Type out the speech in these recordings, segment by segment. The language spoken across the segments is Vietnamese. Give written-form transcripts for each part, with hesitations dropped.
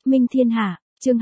Minh thiên hạ, chương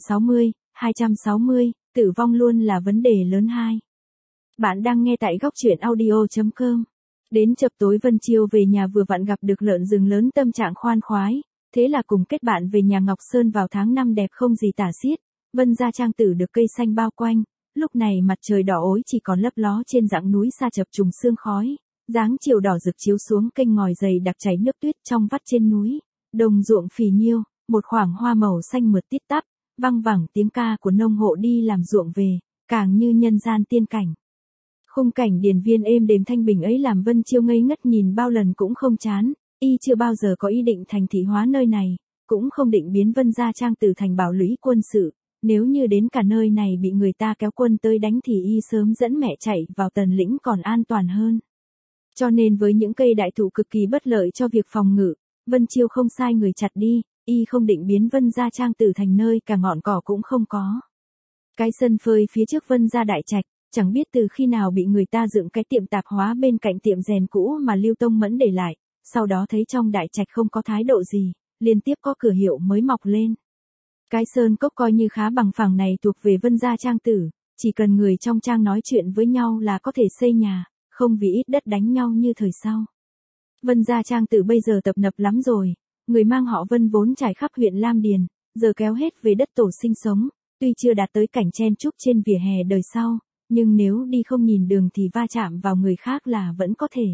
260, tử vong luôn là vấn đề lớn 2. Bạn đang nghe tại góc truyện audio.com. Đến chập tối Vân Chiêu về nhà vừa vặn gặp được lợn rừng lớn, tâm trạng khoan khoái, thế là cùng kết bạn về nhà Ngọc Sơn vào tháng 5 đẹp không gì tả xiết. Vân gia trang tử được cây xanh bao quanh, lúc này mặt trời đỏ ối chỉ còn lấp ló trên dãy núi xa chập trùng sương khói, dáng chiều đỏ rực chiếu xuống kênh ngòi dày đặc chảy nước tuyết trong vắt trên núi, đồng ruộng phì nhiêu, một khoảng hoa màu xanh mượt tít tắp, văng vẳng tiếng ca của nông hộ đi làm ruộng về, càng như nhân gian tiên cảnh. Khung cảnh điền viên êm đềm thanh bình ấy làm Vân Chiêu ngây ngất nhìn bao lần cũng không chán, y chưa bao giờ có ý định thành thị hóa nơi này, cũng không định biến Vân gia trang tử thành bảo lũy quân sự, nếu như đến cả nơi này bị người ta kéo quân tới đánh thì y sớm dẫn mẹ chạy vào Tần Lĩnh còn an toàn hơn. Cho nên với những cây đại thụ cực kỳ bất lợi cho việc phòng ngự, Vân Chiêu không sai người chặt đi, y không định biến Vân gia trang tử thành nơi cả ngọn cỏ cũng không có. Cái sân phơi phía trước Vân gia đại trạch, chẳng biết từ khi nào bị người ta dựng cái tiệm tạp hóa bên cạnh tiệm rèn cũ mà Lưu Tông Mẫn để lại, sau đó thấy trong đại trạch không có thái độ gì, liên tiếp có cửa hiệu mới mọc lên. Cái sơn cốc coi như khá bằng phẳng này thuộc về Vân gia trang tử, chỉ cần người trong trang nói chuyện với nhau là có thể xây nhà, không vì ít đất đánh nhau như thời sau. Vân gia trang tử bây giờ tập nập lắm rồi, người mang họ Vân vốn trải khắp huyện Lam Điền, giờ kéo hết về đất tổ sinh sống, tuy chưa đạt tới cảnh chen chúc trên vỉa hè đời sau, nhưng nếu đi không nhìn đường thì va chạm vào người khác là vẫn có thể.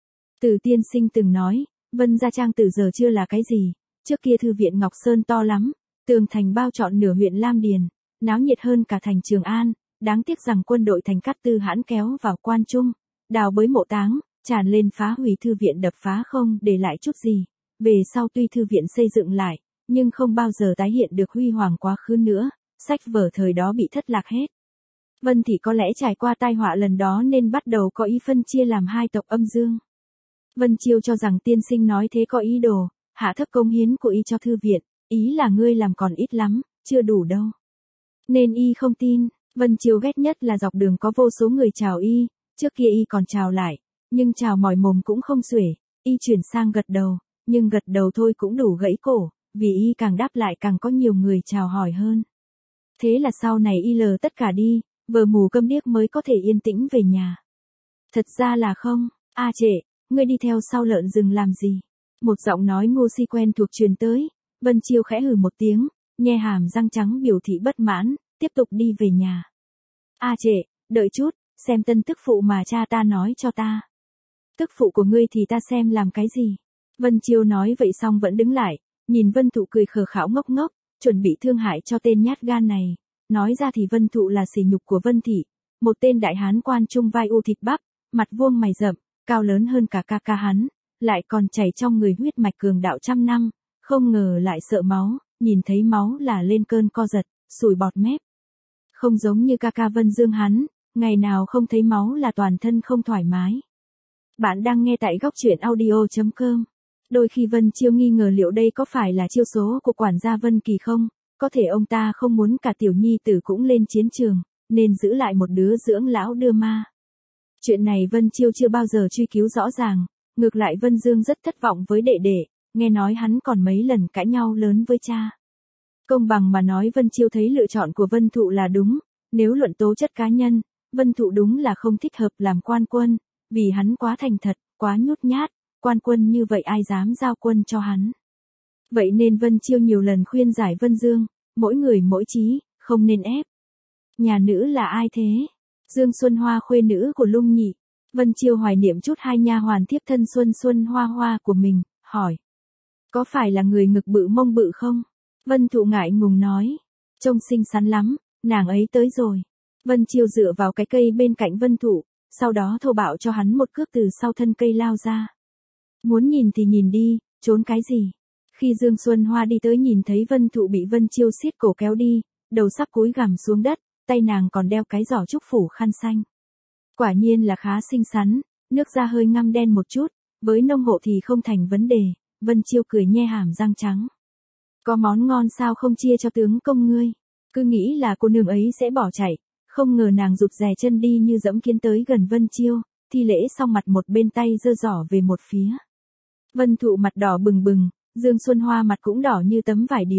Từ tiên sinh từng nói, Vân gia trang tử giờ chưa là cái gì, trước kia thư viện Ngọc Sơn to lắm, tường thành bao trọn nửa huyện Lam Điền, náo nhiệt hơn cả thành Trường An, đáng tiếc rằng quân đội thành Cát Tư hãn kéo vào Quan Trung, đào bới mộ táng, tràn lên phá hủy thư viện, đập phá không để lại chút gì. Về sau tuy thư viện xây dựng lại, nhưng không bao giờ tái hiện được huy hoàng quá khứ nữa, sách vở thời đó bị thất lạc hết. Vân Thị có lẽ trải qua tai họa lần đó nên bắt đầu có ý phân chia làm hai tộc âm dương. Vân Chiêu cho rằng tiên sinh nói thế có ý đồ, hạ thấp công hiến của y cho thư viện, ý là ngươi làm còn ít lắm, chưa đủ đâu. Nên y không tin, Vân Chiêu ghét nhất là dọc đường có vô số người chào y, trước kia y còn chào lại, nhưng chào mỏi mồm cũng không xuể, y chuyển sang gật đầu, nhưng gật đầu thôi cũng đủ gãy cổ, vì y càng đáp lại càng có nhiều người chào hỏi hơn. Thế là sau này y lờ tất cả đi, vờ mù câm điếc mới có thể yên tĩnh về nhà. Thật ra là không, Trệ, ngươi đi theo sau lợn rừng làm gì? Một giọng nói ngu si quen thuộc truyền tới, Vân Chiêu khẽ hừ một tiếng, nhe hàm răng trắng biểu thị bất mãn, tiếp tục đi về nhà. Trệ, đợi chút, xem tân tức phụ mà cha ta nói cho ta. Tức phụ của ngươi thì ta xem làm cái gì? Vân Chiêu nói vậy xong vẫn đứng lại, nhìn Vân Thụ cười khờ khảo ngốc ngốc, chuẩn bị thương hại cho tên nhát gan này. Nói ra thì Vân Thụ là sỉ nhục của Vân Thị, một tên đại hán Quan Trung vai u thịt bắp, mặt vuông mày rậm, cao lớn hơn cả ca ca hắn, lại còn chảy trong người huyết mạch cường đạo trăm năm, không ngờ lại sợ máu, nhìn thấy máu là lên cơn co giật, sùi bọt mép. Không giống như ca ca Vân Dương hắn, ngày nào không thấy máu là toàn thân không thoải mái. Bạn đang nghe tại góc truyện audio.com. Đôi khi Vân Chiêu nghi ngờ liệu đây có phải là chiêu số của quản gia Vân Kỳ không, có thể ông ta không muốn cả tiểu nhi tử cũng lên chiến trường, nên giữ lại một đứa dưỡng lão đưa ma. Chuyện này Vân Chiêu chưa bao giờ truy cứu rõ ràng, ngược lại Vân Dương rất thất vọng với đệ đệ, nghe nói hắn còn mấy lần cãi nhau lớn với cha. Công bằng mà nói Vân Chiêu thấy lựa chọn của Vân Thụ là đúng, nếu luận tố chất cá nhân, Vân Thụ đúng là không thích hợp làm quan quân, vì hắn quá thành thật, quá nhút nhát, quan quân như vậy ai dám giao quân cho hắn. Vậy nên Vân Chiêu nhiều lần khuyên giải Vân Dương, mỗi người mỗi chí, không nên ép. Nhà nữ là ai thế? Dương Xuân Hoa khuê nữ của Lung Nhị. Vân Chiêu hoài niệm chút hai nha hoàn thiếp thân Xuân Hoa Hoa của mình, hỏi. Có phải là người ngực bự mông bự không? Vân Thụ ngại ngùng nói. Trông xinh xắn lắm, nàng ấy tới rồi. Vân Chiêu dựa vào cái cây bên cạnh Vân Thụ, sau đó thô bạo cho hắn một cước từ sau thân cây lao ra. Muốn nhìn thì nhìn đi, trốn cái gì? Khi Dương Xuân Hoa đi tới nhìn thấy Vân Thụ bị Vân Chiêu siết cổ kéo đi, đầu sắp cúi gằm xuống đất, tay nàng còn đeo cái giỏ trúc phủ khăn xanh. Quả nhiên là khá xinh xắn, nước da hơi ngăm đen một chút, với nông hộ thì không thành vấn đề, Vân Chiêu cười nhe hàm răng trắng. Có món ngon sao không chia cho tướng công ngươi? Cứ nghĩ là cô nương ấy sẽ bỏ chạy, không ngờ nàng rụt rè chân đi như dẫm kiến tới gần Vân Chiêu, thi lễ xong mặt một bên tay giơ giỏ về một phía. Vân Thụ mặt đỏ bừng bừng, Dương Xuân Hoa mặt cũng đỏ như tấm vải điều,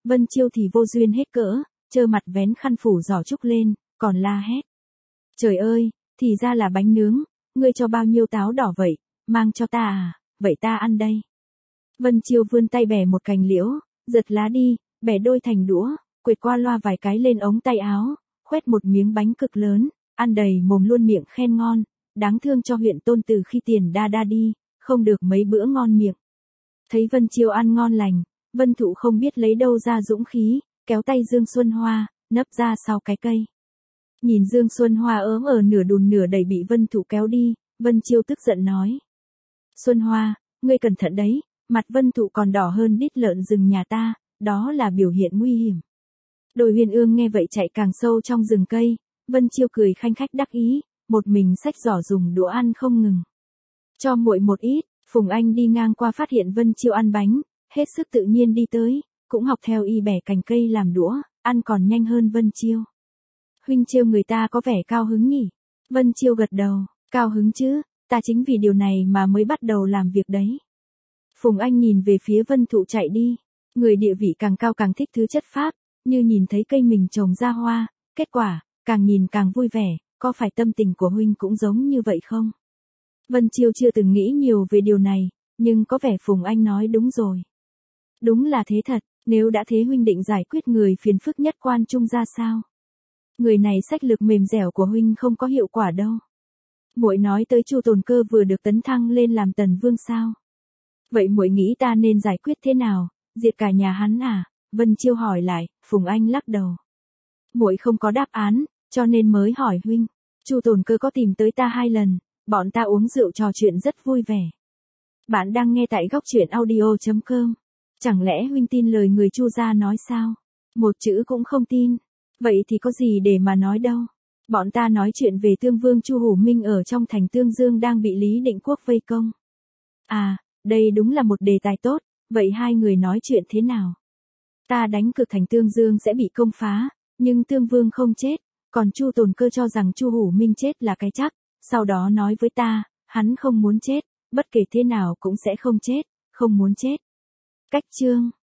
Vân Chiêu thì vô duyên hết cỡ, trơ mặt vén khăn phủ giỏ trúc lên, còn la hét. Trời ơi, thì ra là bánh nướng, ngươi cho bao nhiêu táo đỏ vậy, mang cho ta à, vậy ta ăn đây. Vân Chiêu vươn tay bẻ một cành liễu, giật lá đi, bẻ đôi thành đũa, quệt qua loa vài cái lên ống tay áo, khoét một miếng bánh cực lớn, ăn đầy mồm luôn miệng khen ngon, đáng thương cho huyện Tôn từ khi tiền đa đi, không được mấy bữa ngon miệng. Thấy Vân Chiêu ăn ngon lành, Vân Thụ không biết lấy đâu ra dũng khí, kéo tay Dương Xuân Hoa, nấp ra sau cái cây. Nhìn Dương Xuân Hoa ốm ở nửa đùn nửa đẩy bị Vân Thụ kéo đi, Vân Chiêu tức giận nói. Xuân Hoa, ngươi cẩn thận đấy, mặt Vân Thụ còn đỏ hơn đít lợn rừng nhà ta, đó là biểu hiện nguy hiểm. Đôi Huyền Ương nghe vậy chạy càng sâu trong rừng cây, Vân Chiêu cười khanh khách đắc ý, một mình xách giỏ dùng đũa ăn không ngừng. Cho muội một ít, Phùng Anh đi ngang qua phát hiện Vân Chiêu ăn bánh, hết sức tự nhiên đi tới, cũng học theo y bẻ cành cây làm đũa, ăn còn nhanh hơn Vân Chiêu. Huynh trêu người ta có vẻ cao hứng nhỉ? Vân Chiêu gật đầu, cao hứng chứ, ta chính vì điều này mà mới bắt đầu làm việc đấy. Phùng Anh nhìn về phía Vân Thụ chạy đi, người địa vị càng cao càng thích thứ chất phác, như nhìn thấy cây mình trồng ra hoa, kết quả, càng nhìn càng vui vẻ, có phải tâm tình của huynh cũng giống như vậy không? Vân Chiêu chưa từng nghĩ nhiều về điều này, nhưng có vẻ Phùng Anh nói đúng rồi. Đúng là thế thật, nếu đã thế huynh định giải quyết người phiền phức nhất Quan Trung ra sao? Người này sách lược mềm dẻo của huynh không có hiệu quả đâu. Muội nói tới Chu Tồn Cơ vừa được tấn thăng lên làm tần vương sao? Vậy muội nghĩ ta nên giải quyết thế nào, diệt cả nhà hắn à? Vân Chiêu hỏi lại, Phùng Anh lắc đầu. Muội không có đáp án, cho nên mới hỏi huynh. Chu Tồn Cơ có tìm tới ta 2 lần, bọn ta uống rượu trò chuyện rất vui vẻ. Bạn đang nghe tại góc truyện audio.com. Chẳng lẽ huynh tin lời người Chu gia nói sao? Một chữ cũng không tin. Vậy thì có gì để mà nói đâu. Bọn ta nói chuyện về Tương Vương Chu Hủ Minh ở trong thành Tương Dương đang bị Lý Định Quốc vây công. À, đây đúng là một đề tài tốt, vậy hai người nói chuyện thế nào? Ta đánh cược thành Tương Dương sẽ bị công phá, nhưng Tương Vương không chết, còn Chu Tồn Cơ cho rằng Chu Hủ Minh chết là cái chắc, sau đó nói với ta, hắn không muốn chết, bất kể thế nào cũng sẽ không chết, không muốn chết. Cách chương